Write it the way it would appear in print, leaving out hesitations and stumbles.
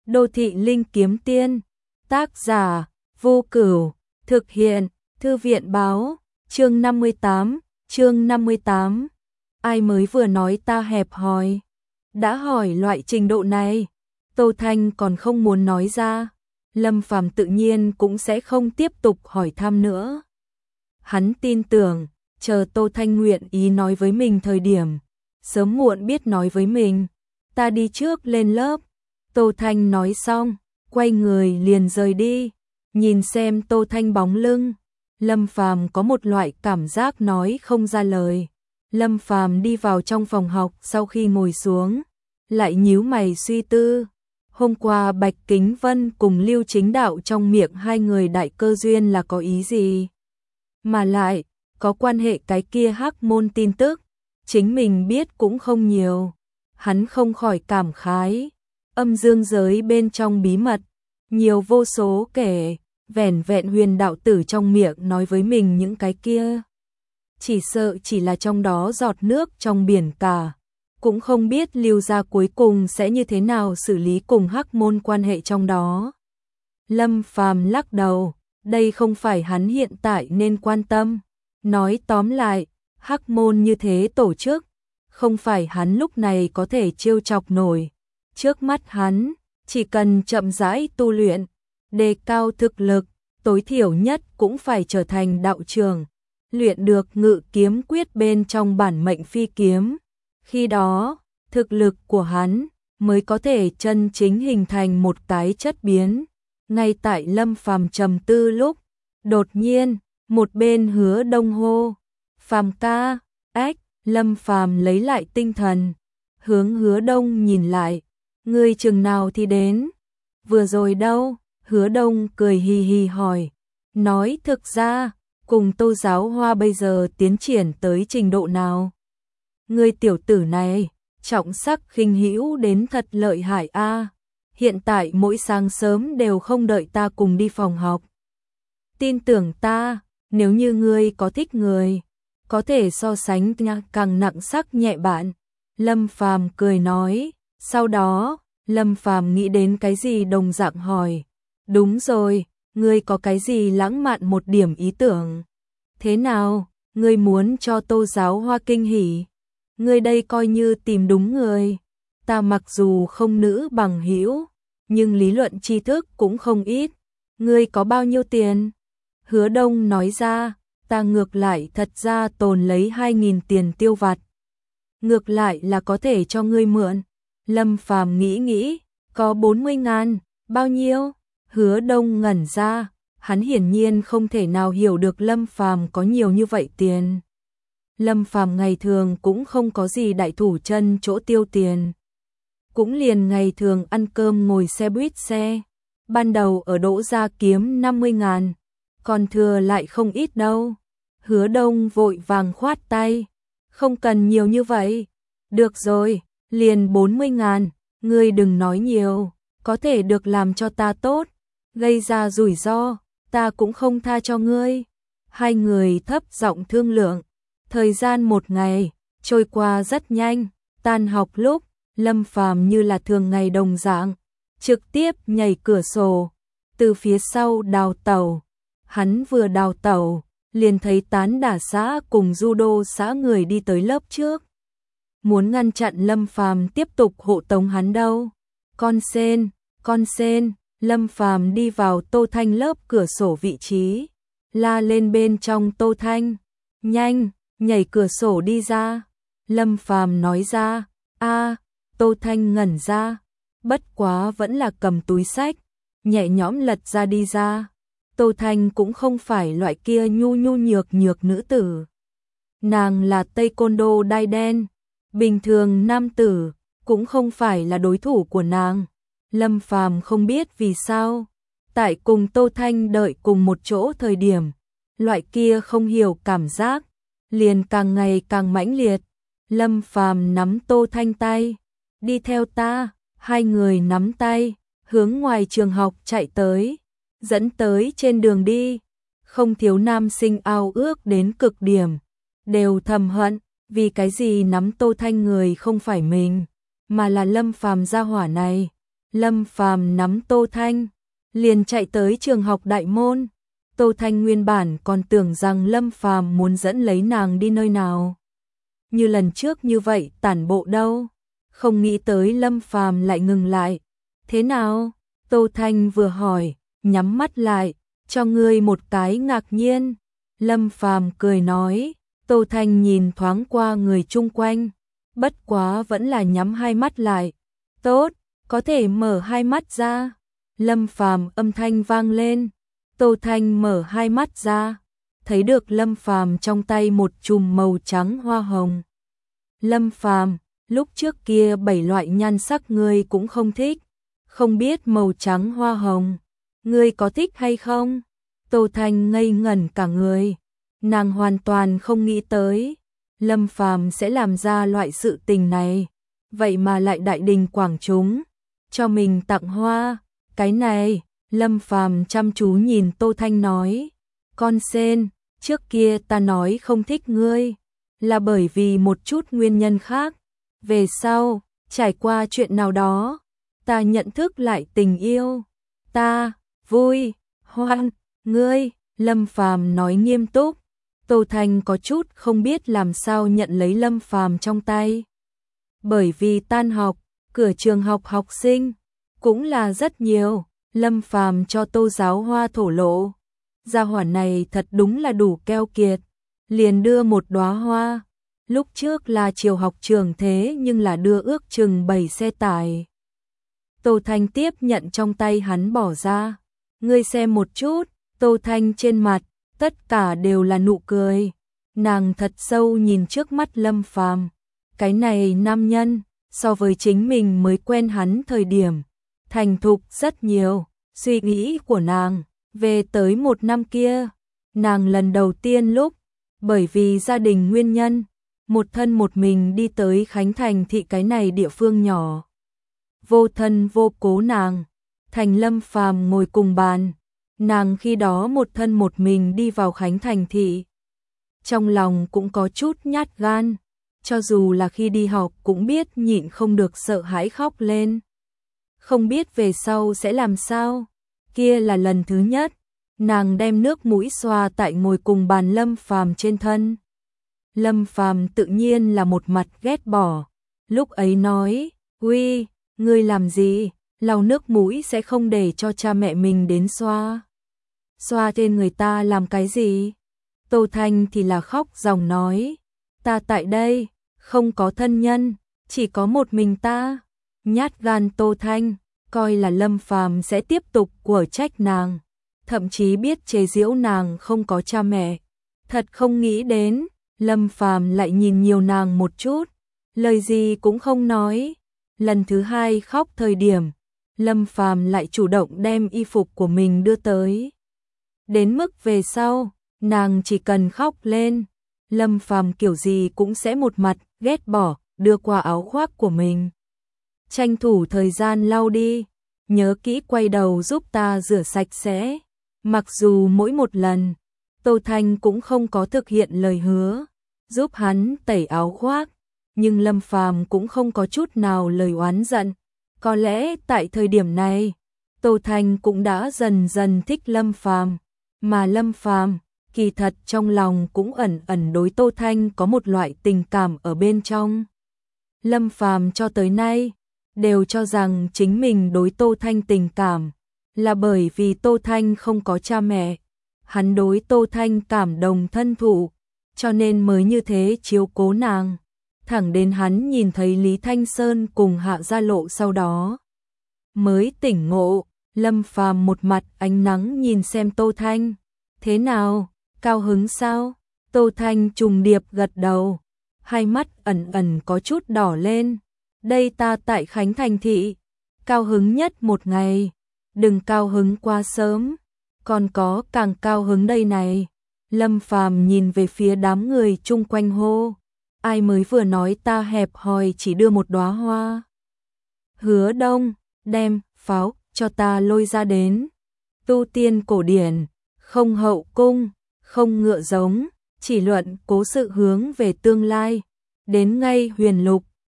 Đô thị linh kiếm tiên, tác giả, Vô Cửu, thực hiện, Thư viện báo, chương 58, ai mới vừa nói ta hẹp hòi, đã hỏi loại trình độ này, Tô Thanh còn không muốn nói ra, Lâm Phàm tự nhiên cũng sẽ không tiếp tục hỏi thăm nữa. Hắn tin tưởng, chờ Tô Thanh nguyện ý nói với mình thời điểm, sớm muộn biết nói với mình, ta đi trước lên lớp. Tô Thanh nói xong, quay người liền rời đi, nhìn xem Tô Thanh bóng lưng, Lâm Phàm có một loại cảm giác nói không ra lời. Lâm Phàm đi vào trong phòng học sau khi ngồi xuống, lại nhíu mày suy tư. Hôm qua Bạch Kính Vân cùng Lưu Chính Đạo trong miệng hai người đại cơ duyên là có ý gì? Mà lại, có quan hệ cái kia hắc môn tin tức, chính mình biết cũng không nhiều. Hắn không khỏi cảm khái, âm dương giới bên trong bí mật, nhiều vô số kể, vẻn vẹn Huyền đạo tử trong miệng nói với mình những cái kia. Chỉ sợ chỉ là trong đó giọt nước trong biển cả, cũng không biết Lưu gia cuối cùng sẽ như thế nào xử lý cùng hắc môn quan hệ trong đó. Lâm Phàm lắc đầu, đây không phải hắn hiện tại nên quan tâm. Nói tóm lại, hắc môn như thế tổ chức, không phải hắn lúc này có thể trêu chọc nổi. Trước mắt hắn, chỉ cần chậm rãi tu luyện, đề cao thực lực, tối thiểu nhất cũng phải trở thành đạo trưởng, luyện được ngự kiếm quyết bên trong bản mệnh phi kiếm. Khi đó, thực lực của hắn mới có thể chân chính hình thành một cái chất biến. Ngay tại Lâm Phàm trầm tư lúc, đột nhiên, một bên Hứa Đông hô, "Phàm ca!" Ách, Lâm Phàm lấy lại tinh thần, hướng Hứa Đông nhìn lại, "Ngươi chừng nào thì đến?" "Vừa rồi đâu?" Hứa Đông cười hì hì hỏi, nói thực ra, cùng Tô Giáo Hoa bây giờ tiến triển tới trình độ nào? Ngươi tiểu tử này, trọng sắc khinh hữu đến thật lợi hại a. Hiện tại mỗi sáng sớm đều không đợi ta cùng đi phòng học. Tin tưởng ta, nếu như ngươi có thích người, có thể so sánh càng nặng sắc nhẹ bạn. Lâm Phàm cười nói, sau đó, Lâm Phàm nghĩ đến cái gì đồng dạng hỏi, đúng rồi, ngươi có cái gì lãng mạn một điểm ý tưởng? Thế nào, ngươi muốn cho Tô Giáo Hoa kinh hỉ? Ngươi đây coi như tìm đúng người. Ta mặc dù không nữ bằng hữu, nhưng lý luận tri thức cũng không ít. Ngươi có bao nhiêu tiền? Hứa Đông nói ra, ta ngược lại thật ra tồn lấy 2.000 tiền tiêu vặt. Ngược lại là có thể cho ngươi mượn. Lâm Phàm nghĩ, có 40.000, bao nhiêu? Hứa Đông ngẩn ra, hắn hiển nhiên không thể nào hiểu được Lâm Phàm có nhiều như vậy tiền. Lâm Phàm ngày thường cũng không có gì đại thủ chân chỗ tiêu tiền. Cũng liền ngày thường ăn cơm ngồi xe buýt xe. Ban đầu ở Đỗ Gia kiếm 50.000, còn thừa lại không ít đâu. Hứa Đông vội vàng khoát tay, không cần nhiều như vậy. Được rồi, liền 40.000, ngươi đừng nói nhiều, có thể được làm cho ta tốt, gây ra rủi ro, ta cũng không tha cho ngươi. Hai người thấp giọng thương lượng. Thời gian một ngày trôi qua rất nhanh, tan học lúc, Lâm Phàm như là thường ngày đồng dạng, trực tiếp nhảy cửa sổ, từ phía sau đào tẩu. Hắn vừa đào tẩu, liền thấy tán đả xã cùng judo xã người đi tới lớp trước. Muốn ngăn chặn Lâm Phàm tiếp tục hộ tống hắn đâu. Con sen, Lâm Phàm đi vào Tô Thanh lớp cửa sổ vị trí, la lên bên trong Tô Thanh, nhanh, nhảy cửa sổ đi ra. Lâm Phàm nói ra, a. Tô Thanh ngẩn ra, bất quá vẫn là cầm túi sách, nhẹ nhõm lật ra đi ra. Tô Thanh cũng không phải loại kia nhu nhược nữ tử. Nàng là taekwondo đai đen, bình thường nam tử cũng không phải là đối thủ của nàng. Lâm Phàm không biết vì sao, tại cùng Tô Thanh đợi cùng một chỗ thời điểm, loại kia không hiểu cảm giác liền càng ngày càng mãnh liệt. Lâm Phàm nắm Tô Thanh tay, đi theo ta. Hai người nắm tay, hướng ngoài trường học chạy tới, dẫn tới trên đường đi, không thiếu nam sinh ao ước đến cực điểm, đều thầm hận, vì cái gì nắm Tô Thanh người không phải mình, mà là Lâm Phàm gia hỏa này. Lâm Phàm nắm Tô Thanh, liền chạy tới trường học đại môn. Tô Thanh nguyên bản còn tưởng rằng Lâm Phàm muốn dẫn lấy nàng đi nơi nào. Như lần trước như vậy tản bộ đâu. Không nghĩ tới Lâm Phàm lại ngừng lại. Thế nào? Tô Thanh vừa hỏi, nhắm mắt lại, cho ngươi một cái ngạc nhiên. Lâm Phàm cười nói. Tô Thanh nhìn thoáng qua người chung quanh, bất quá vẫn là nhắm hai mắt lại. Tốt, có thể mở hai mắt ra. Lâm Phàm âm thanh vang lên. Tô Thanh mở hai mắt ra, thấy được Lâm Phàm trong tay một chùm màu trắng hoa hồng. Lâm Phàm, lúc trước kia 7 loại nhan sắc ngươi cũng không thích, không biết màu trắng hoa hồng, ngươi có thích hay không? Tô Thanh ngây ngẩn cả người, nàng hoàn toàn không nghĩ tới Lâm Phàm sẽ làm ra loại sự tình này, vậy mà lại đại đình quảng chúng, cho mình tặng hoa, cái này. Lâm Phàm chăm chú nhìn Tô Thanh nói, con sen, trước kia ta nói không thích ngươi, là bởi vì một chút nguyên nhân khác. Về sau, trải qua chuyện nào đó, ta nhận thức lại tình yêu, ta, vui, hoan, ngươi, Lâm Phàm nói nghiêm túc. Tô Thanh có chút không biết làm sao nhận lấy Lâm Phàm trong tay. Bởi vì tan học, cửa trường học học sinh, cũng là rất nhiều. Lâm Phàm cho Tô Giáo Hoa thổ lộ, gia hỏa này thật đúng là đủ keo kiệt, liền đưa một đóa hoa, lúc trước là chiều học trường thế nhưng là đưa ước chừng 7 xe tải. Tô Thanh tiếp nhận trong tay hắn bỏ ra, ngươi xem một chút. Tô Thanh trên mặt, tất cả đều là nụ cười, nàng thật sâu nhìn trước mắt Lâm Phàm, cái này nam nhân, so với chính mình mới quen hắn thời điểm, thành thục rất nhiều. Suy nghĩ của nàng về tới một năm kia, nàng lần đầu tiên lúc bởi vì gia đình nguyên nhân, một thân một mình đi tới Khánh Thành thị cái này địa phương nhỏ. Vô thân vô cố nàng, Thành Lâm Phàm ngồi cùng bàn, nàng khi đó một thân một mình đi vào Khánh Thành thị. Trong lòng cũng có chút nhát gan, cho dù là khi đi học cũng biết nhịn không được sợ hãi khóc lên. Không biết về sau sẽ làm sao. Kia là lần thứ nhất, nàng đem nước mũi xoa tại ngồi cùng bàn Lâm Phàm trên thân. Lâm Phàm tự nhiên là một mặt ghét bỏ, lúc ấy nói, "Uy, ngươi làm gì, lau nước mũi sẽ không để cho cha mẹ mình đến xoa. Xoa trên người ta làm cái gì?" Tô Thanh thì là khóc ròng nói, "Ta tại đây, không có thân nhân, chỉ có một mình ta." Nhát gan Tô Thanh, coi là Lâm Phàm sẽ tiếp tục quở trách nàng, thậm chí biết chế giễu nàng không có cha mẹ. Thật không nghĩ đến, Lâm Phàm lại nhìn nhiều nàng một chút, lời gì cũng không nói. Lần thứ hai khóc thời điểm, Lâm Phàm lại chủ động đem y phục của mình đưa tới. Đến mức về sau, nàng chỉ cần khóc lên, Lâm Phàm kiểu gì cũng sẽ một mặt ghét bỏ, đưa qua áo khoác của mình. Tranh thủ thời gian lau đi, nhớ kỹ quay đầu giúp ta rửa sạch sẽ. Mặc dù mỗi một lần, Tô Thanh cũng không có thực hiện lời hứa, giúp hắn tẩy áo khoác, nhưng Lâm Phàm cũng không có chút nào lời oán giận. Có lẽ tại thời điểm này, Tô Thanh cũng đã dần dần thích Lâm Phàm, mà Lâm Phàm kỳ thật trong lòng cũng ẩn ẩn đối Tô Thanh có một loại tình cảm ở bên trong. Lâm Phàm cho tới nay đều cho rằng chính mình đối Tô Thanh tình cảm là bởi vì Tô Thanh không có cha mẹ, hắn đối Tô Thanh cảm đồng thân thụ, cho nên mới như thế chiếu cố nàng. Thẳng đến hắn nhìn thấy Lý Thanh Sơn cùng Hạ Gia Lộ sau đó, mới tỉnh ngộ. Lâm Phàm một mặt ánh nắng nhìn xem Tô Thanh, "Thế nào, cao hứng sao?" Tô Thanh trùng điệp gật đầu, hai mắt ẩn ẩn có chút đỏ lên. "Đây ta tại Khánh Thành thị, cao hứng nhất một ngày, đừng cao hứng quá sớm, còn có càng cao hứng đây này." Lâm Phàm nhìn về phía đám người chung quanh hô, "Ai mới vừa nói ta hẹp hòi chỉ đưa một đóa hoa? Hứa Đông, đem pháo cho ta lôi ra đến." Tu tiên cổ điển, không hậu cung, không ngựa giống, chỉ luận cố sự hướng về tương lai. Đến ngay huyền lục,